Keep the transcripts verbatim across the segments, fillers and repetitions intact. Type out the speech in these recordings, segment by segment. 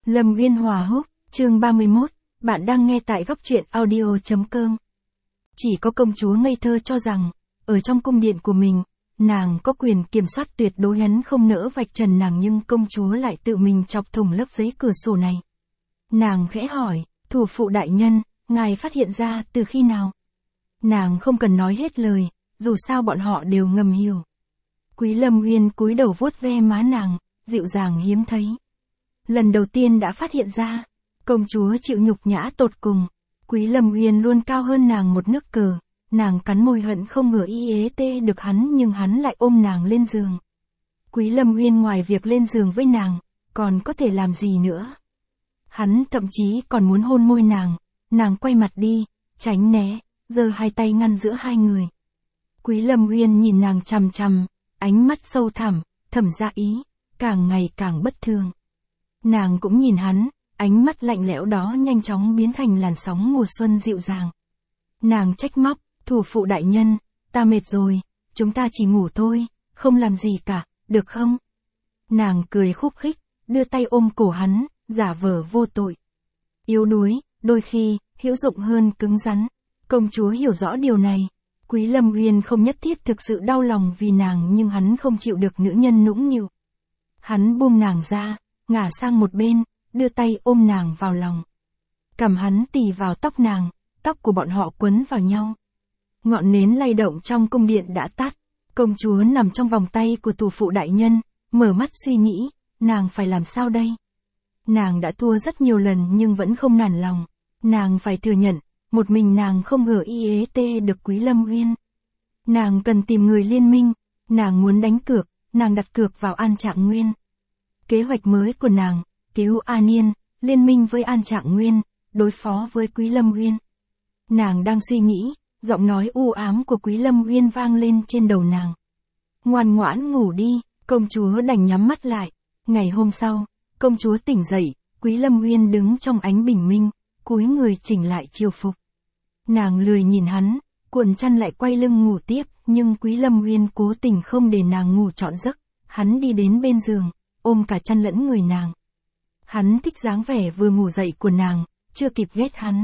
Lâm Viên Hòa Húc, chương ba mươi mốt, bạn đang nghe tại góc truyện audio chấm com. Chỉ có công chúa ngây thơ cho rằng, ở trong cung điện của mình, nàng có quyền kiểm soát tuyệt đối, hắn không nỡ vạch trần nàng, nhưng công chúa lại tự mình chọc thủng lớp giấy cửa sổ này. Nàng khẽ hỏi, thủ phụ đại nhân, ngài phát hiện ra từ khi nào? Nàng không cần nói hết lời, dù sao bọn họ đều ngầm hiểu. Quý Lâm Uyên cúi đầu vuốt ve má nàng, dịu dàng hiếm thấy. Lần đầu tiên đã phát hiện ra, công chúa chịu nhục nhã tột cùng. Quý Lâm Uyên luôn cao hơn nàng một nước cờ, nàng cắn môi hận không ngờ y ế tê được hắn, nhưng hắn lại ôm nàng lên giường. Quý Lâm Uyên ngoài việc lên giường với nàng, còn có thể làm gì nữa? Hắn thậm chí còn muốn hôn môi nàng, nàng quay mặt đi, tránh né, giơ hai tay ngăn giữa hai người. Quý Lâm Uyên nhìn nàng chằm chằm, ánh mắt sâu thẳm, thẩm ra ý, càng ngày càng bất thường. Nàng cũng nhìn hắn, ánh mắt lạnh lẽo đó nhanh chóng biến thành làn sóng mùa xuân dịu dàng. Nàng trách móc, thủ phụ đại nhân, ta mệt rồi, chúng ta chỉ ngủ thôi, không làm gì cả, được không? Nàng cười khúc khích, đưa tay ôm cổ hắn, giả vờ vô tội. Yếu đuối, đôi khi, hữu dụng hơn cứng rắn. Công chúa hiểu rõ điều này. Quý Lâm Uyên không nhất thiết thực sự đau lòng vì nàng, nhưng hắn không chịu được nữ nhân nũng nịu. Hắn buông nàng ra, ngả sang một bên, đưa tay ôm nàng vào lòng. Cằm hắn tì vào tóc nàng, tóc của bọn họ quấn vào nhau. Ngọn nến lay động trong cung điện đã tắt. Công chúa nằm trong vòng tay của thủ phụ đại nhân, mở mắt suy nghĩ, nàng phải làm sao đây? Nàng đã thua rất nhiều lần nhưng vẫn không nản lòng. Nàng phải thừa nhận, một mình nàng không ngờ y ế tê được Quý Lâm Uyên. Nàng cần tìm người liên minh, nàng muốn đánh cược, nàng đặt cược vào An Trạng Nguyên. Kế hoạch mới của nàng, cứu An Yên, liên minh với An Trạng Nguyên, đối phó với Quý Lâm Uyên. Nàng đang suy nghĩ, giọng nói u ám của Quý Lâm Uyên vang lên trên đầu nàng. Ngoan ngoãn ngủ đi, công chúa đành nhắm mắt lại. Ngày hôm sau, công chúa tỉnh dậy, Quý Lâm Uyên đứng trong ánh bình minh, cúi người chỉnh lại chiều phục. Nàng lười nhìn hắn, cuộn chăn lại quay lưng ngủ tiếp, nhưng Quý Lâm Uyên cố tình không để nàng ngủ trọn giấc. Hắn đi đến bên giường, ôm cả chăn lẫn người nàng. Hắn thích dáng vẻ vừa ngủ dậy của nàng, chưa kịp ghét hắn.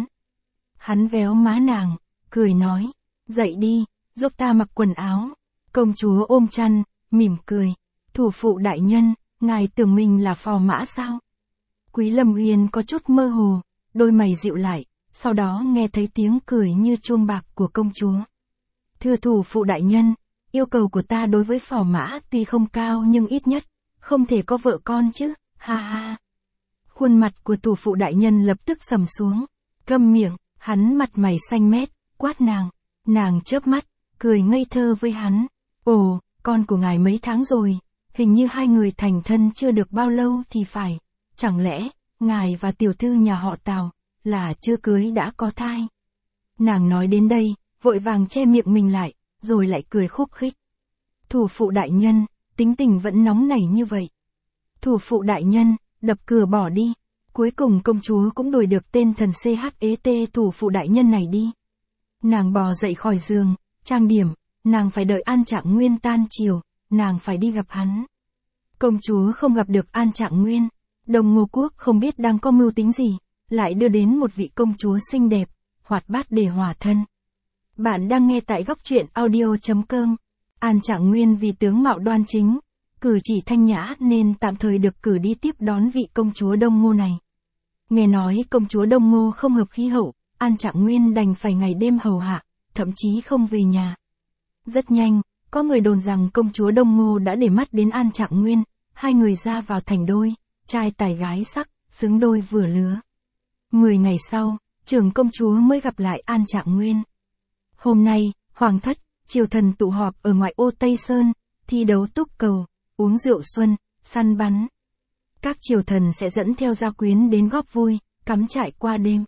Hắn véo má nàng, cười nói, dậy đi, giúp ta mặc quần áo. Công chúa ôm chăn, mỉm cười, thủ phụ đại nhân, ngài tưởng mình là phò mã sao? Quý Lâm Uyên có chút mơ hồ, đôi mày dịu lại, sau đó nghe thấy tiếng cười như chuông bạc của công chúa. Thưa thủ phụ đại nhân, yêu cầu của ta đối với phò mã tuy không cao nhưng ít nhất, không thể có vợ con chứ, ha ha. Khuôn mặt của thủ phụ đại nhân lập tức sầm xuống, câm miệng, hắn mặt mày xanh mét, quát nàng. Nàng chớp mắt, cười ngây thơ với hắn. Ồ, con của ngài mấy tháng rồi, hình như hai người thành thân chưa được bao lâu thì phải. Chẳng lẽ, ngài và tiểu thư nhà họ Tào, là chưa cưới đã có thai? Nàng nói đến đây, vội vàng che miệng mình lại, rồi lại cười khúc khích. Thủ phụ đại nhân, tính tình vẫn nóng nảy như vậy. Thủ phụ đại nhân, đập cửa bỏ đi. Cuối cùng công chúa cũng đuổi được tên thần xê hát e tê thủ phụ đại nhân này đi. Nàng bò dậy khỏi giường, trang điểm, nàng phải đợi An Trạng Nguyên tan chiều, nàng phải đi gặp hắn. Công chúa không gặp được An Trạng Nguyên, Đồng Ngô Quốc không biết đang có mưu tính gì, lại đưa đến một vị công chúa xinh đẹp, hoạt bát để hòa thân. Bạn đang nghe tại góc truyện audio chấm com. An Trạng Nguyên vì tướng mạo đoan chính, cử chỉ thanh nhã nên tạm thời được cử đi tiếp đón vị công chúa Đông Ngô này. Nghe nói công chúa Đông Ngô không hợp khí hậu, An Trạng Nguyên đành phải ngày đêm hầu hạ, thậm chí không về nhà. Rất nhanh, có người đồn rằng công chúa Đông Ngô đã để mắt đến An Trạng Nguyên, hai người ra vào thành đôi, trai tài gái sắc, xứng đôi vừa lứa. Mười ngày sau, trưởng công chúa mới gặp lại An Trạng Nguyên. Hôm nay, hoàng thất, triều thần tụ họp ở ngoại ô Tây Sơn, thi đấu túc cầu, uống rượu xuân, săn bắn. Các triều thần sẽ dẫn theo gia quyến đến góp vui, cắm trại qua đêm.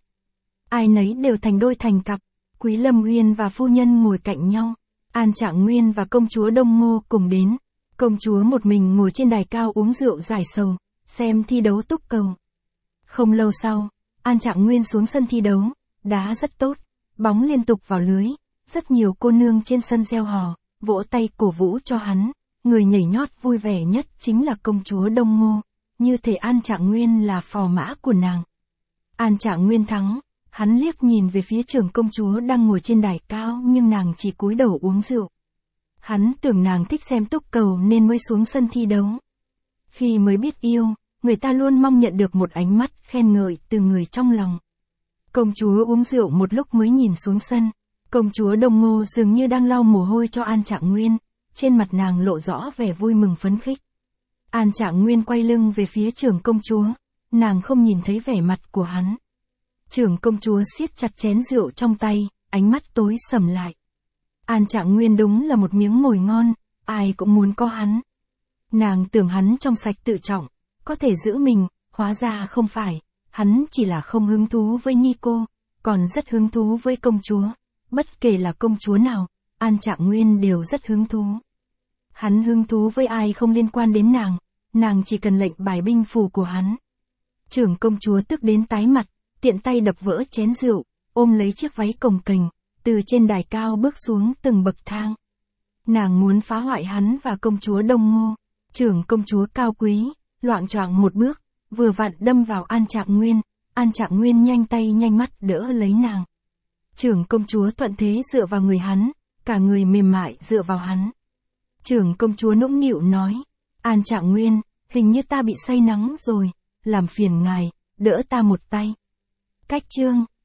Ai nấy đều thành đôi thành cặp, Quý Lâm Uyên và phu nhân ngồi cạnh nhau, An Trạng Nguyên và công chúa Đông Ngô cùng đến. Công chúa một mình ngồi trên đài cao uống rượu giải sầu, xem thi đấu túc cầu. Không lâu sau, An Trạng Nguyên xuống sân thi đấu, đá rất tốt, bóng liên tục vào lưới, rất nhiều cô nương trên sân reo hò, vỗ tay cổ vũ cho hắn. Người nhảy nhót vui vẻ nhất chính là công chúa Đông Ngô. như thể An Trạng Nguyên là phò mã của nàng. An Trạng Nguyên thắng, hắn liếc nhìn về phía trưởng công chúa đang ngồi trên đài cao nhưng nàng chỉ cúi đầu uống rượu. Hắn tưởng nàng thích xem túc cầu nên mới xuống sân thi đấu. Khi mới biết yêu, người ta luôn mong nhận được một ánh mắt khen ngợi từ người trong lòng. Công chúa uống rượu một lúc mới nhìn xuống sân. Công chúa Đông Ngô dường như đang lau mồ hôi cho An Trạng Nguyên, trên mặt nàng lộ rõ vẻ vui mừng phấn khích. An Trạng Nguyên quay lưng về phía trưởng công chúa, nàng không nhìn thấy vẻ mặt của hắn. Trưởng công chúa siết chặt chén rượu trong tay, ánh mắt tối sầm lại. An Trạng Nguyên đúng là một miếng mồi ngon, ai cũng muốn có hắn. Nàng tưởng hắn trong sạch tự trọng, có thể giữ mình, hóa ra không phải, hắn chỉ là không hứng thú với Nhi cô, còn rất hứng thú với công chúa. Bất kể là công chúa nào, An Trạng Nguyên đều rất hứng thú. Hắn hứng thú với ai không liên quan đến nàng, nàng chỉ cần lệnh bài binh phù của hắn. Trưởng công chúa tức đến tái mặt, tiện tay đập vỡ chén rượu, ôm lấy chiếc váy cồng kềnh, từ trên đài cao bước xuống từng bậc thang. Nàng muốn phá hoại hắn và công chúa Đông Ngô. Trưởng công chúa cao quý, loạng choạng một bước, vừa vặn đâm vào An Trạng Nguyên. An Trạng Nguyên nhanh tay nhanh mắt đỡ lấy nàng. Trưởng công chúa thuận thế dựa vào người hắn, cả người mềm mại dựa vào hắn. Trưởng công chúa nũng nịu nói, An Trạng Nguyên, hình như ta bị say nắng rồi, làm phiền ngài, đỡ ta một tay. Cách chương